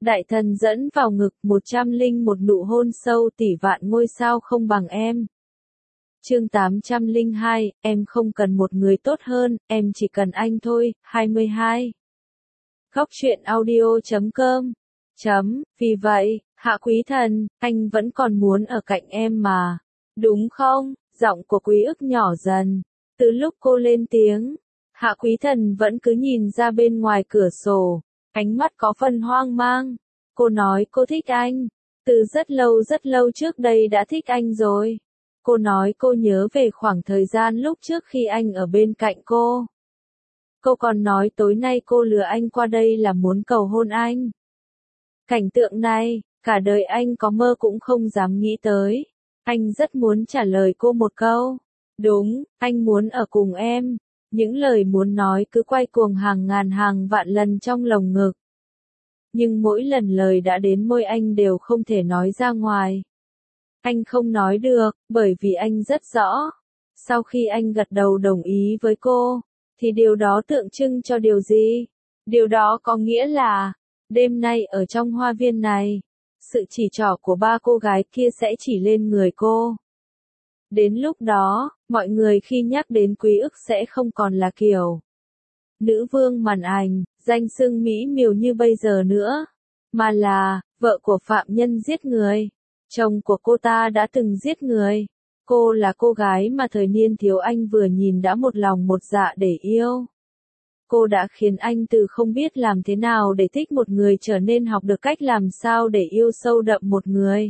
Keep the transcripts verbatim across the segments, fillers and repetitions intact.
Đại thần dẫn vào ngực, một trăm linh một nụ hôn sâu tỷ vạn ngôi sao không bằng em. Chương tám trăm lẻ hai, em không cần một người tốt hơn, em chỉ cần anh thôi. hai mươi hai. Góc truyện audio chấm com. Chấm, vì vậy, Hạ Quý Thần, anh vẫn còn muốn ở cạnh em mà. Đúng không? Giọng của Quý Ức nhỏ dần. Từ lúc cô lên tiếng, Hạ Quý Thần vẫn cứ nhìn ra bên ngoài cửa sổ, ánh mắt có phần hoang mang. Cô nói cô thích anh. Từ rất lâu rất lâu trước đây đã thích anh rồi. Cô nói cô nhớ về khoảng thời gian lúc trước khi anh ở bên cạnh cô. Cô còn nói tối nay cô lừa anh qua đây là muốn cầu hôn anh. Cảnh tượng này, cả đời anh có mơ cũng không dám nghĩ tới. Anh rất muốn trả lời cô một câu. Đúng, anh muốn ở cùng em. Những lời muốn nói cứ quay cuồng hàng ngàn hàng vạn lần trong lồng ngực. Nhưng mỗi lần lời đã đến môi anh đều không thể nói ra ngoài. Anh không nói được, bởi vì anh rất rõ. Sau khi anh gật đầu đồng ý với cô, thì điều đó tượng trưng cho điều gì? Điều đó có nghĩa là, đêm nay ở trong hoa viên này, sự chỉ trỏ của ba cô gái kia sẽ chỉ lên người cô. Đến lúc đó, mọi người khi nhắc đến Quý Ức sẽ không còn là kiểu nữ vương màn ảnh, danh xưng mỹ miều như bây giờ nữa, mà là vợ của phạm nhân giết người. Chồng của cô ta đã từng giết người. Cô là cô gái mà thời niên thiếu anh vừa nhìn đã một lòng một dạ để yêu. Cô đã khiến anh từ không biết làm thế nào để thích một người trở nên học được cách làm sao để yêu sâu đậm một người.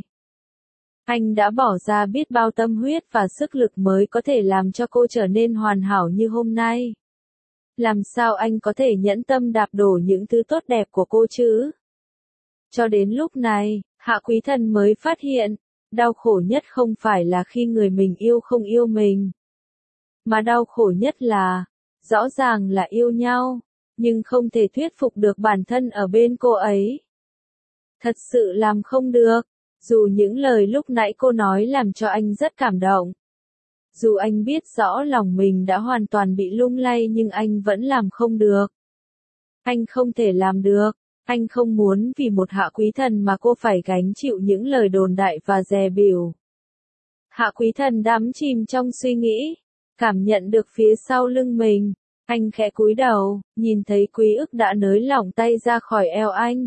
Anh đã bỏ ra biết bao tâm huyết và sức lực mới có thể làm cho cô trở nên hoàn hảo như hôm nay. Làm sao anh có thể nhẫn tâm đạp đổ những thứ tốt đẹp của cô chứ? Cho đến lúc này, Hạ Quý Thần mới phát hiện, đau khổ nhất không phải là khi người mình yêu không yêu mình. Mà đau khổ nhất là, rõ ràng là yêu nhau, nhưng không thể thuyết phục được bản thân ở bên cô ấy. Thật sự làm không được, dù những lời lúc nãy cô nói làm cho anh rất cảm động. Dù anh biết rõ lòng mình đã hoàn toàn bị lung lay nhưng anh vẫn làm không được. Anh không thể làm được. Anh không muốn vì một Hạ Quý Thần mà cô phải gánh chịu những lời đồn đại và dè bỉu. Hạ Quý Thần đắm chìm trong suy nghĩ, cảm nhận được phía sau lưng mình. Anh khẽ cúi đầu, nhìn thấy Quý Ức đã nới lỏng tay ra khỏi eo anh.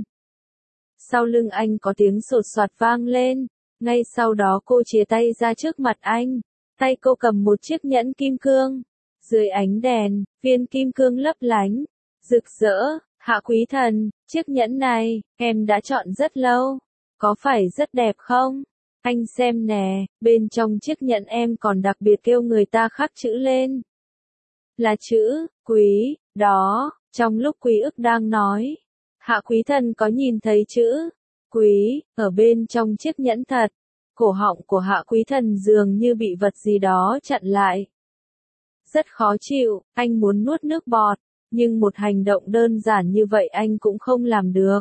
Sau lưng anh có tiếng sột soạt vang lên, ngay sau đó cô chìa tay ra trước mặt anh. Tay cô cầm một chiếc nhẫn kim cương. Dưới ánh đèn, viên kim cương lấp lánh, rực rỡ. Hạ Quý Thần, chiếc nhẫn này, em đã chọn rất lâu. Có phải rất đẹp không? Anh xem nè, bên trong chiếc nhẫn em còn đặc biệt kêu người ta khắc chữ lên. Là chữ, Quý, đó, trong lúc Quý Ức đang nói. Hạ Quý Thần có nhìn thấy chữ, Quý, ở bên trong chiếc nhẫn thật. Cổ họng của Hạ Quý Thần dường như bị vật gì đó chặn lại. Rất khó chịu, anh muốn nuốt nước bọt. Nhưng một hành động đơn giản như vậy anh cũng không làm được.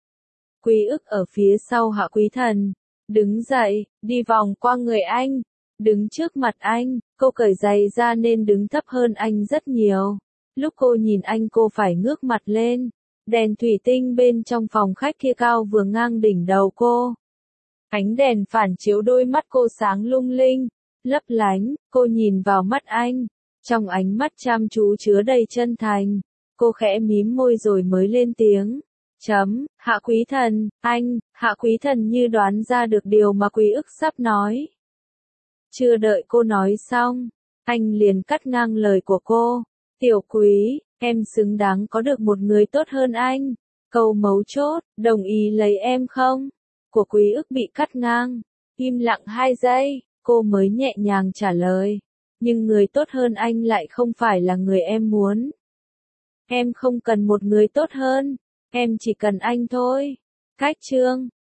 Quý Ức ở phía sau Hạ Quý Thần, đứng dậy, đi vòng qua người anh, đứng trước mặt anh, cô cởi giày ra nên đứng thấp hơn anh rất nhiều. Lúc cô nhìn anh cô phải ngước mặt lên, đèn thủy tinh bên trong phòng khách kia cao vừa ngang đỉnh đầu cô. Ánh đèn phản chiếu đôi mắt cô sáng lung linh, lấp lánh, cô nhìn vào mắt anh. Trong ánh mắt chăm chú chứa đầy chân thành, cô khẽ mím môi rồi mới lên tiếng. Chấm, Hạ Quý Thần, anh, Hạ Quý Thần như đoán ra được điều mà Quý Ức sắp nói. Chưa đợi cô nói xong, anh liền cắt ngang lời của cô. Tiểu Quý, em xứng đáng có được một người tốt hơn anh. Câu mấu chốt, đồng ý lấy em không? Của Quý Ức bị cắt ngang. Im lặng hai giây, cô mới nhẹ nhàng trả lời. Nhưng người tốt hơn anh lại không phải là người em muốn. Em không cần một người tốt hơn, em chỉ cần anh thôi. Cách chương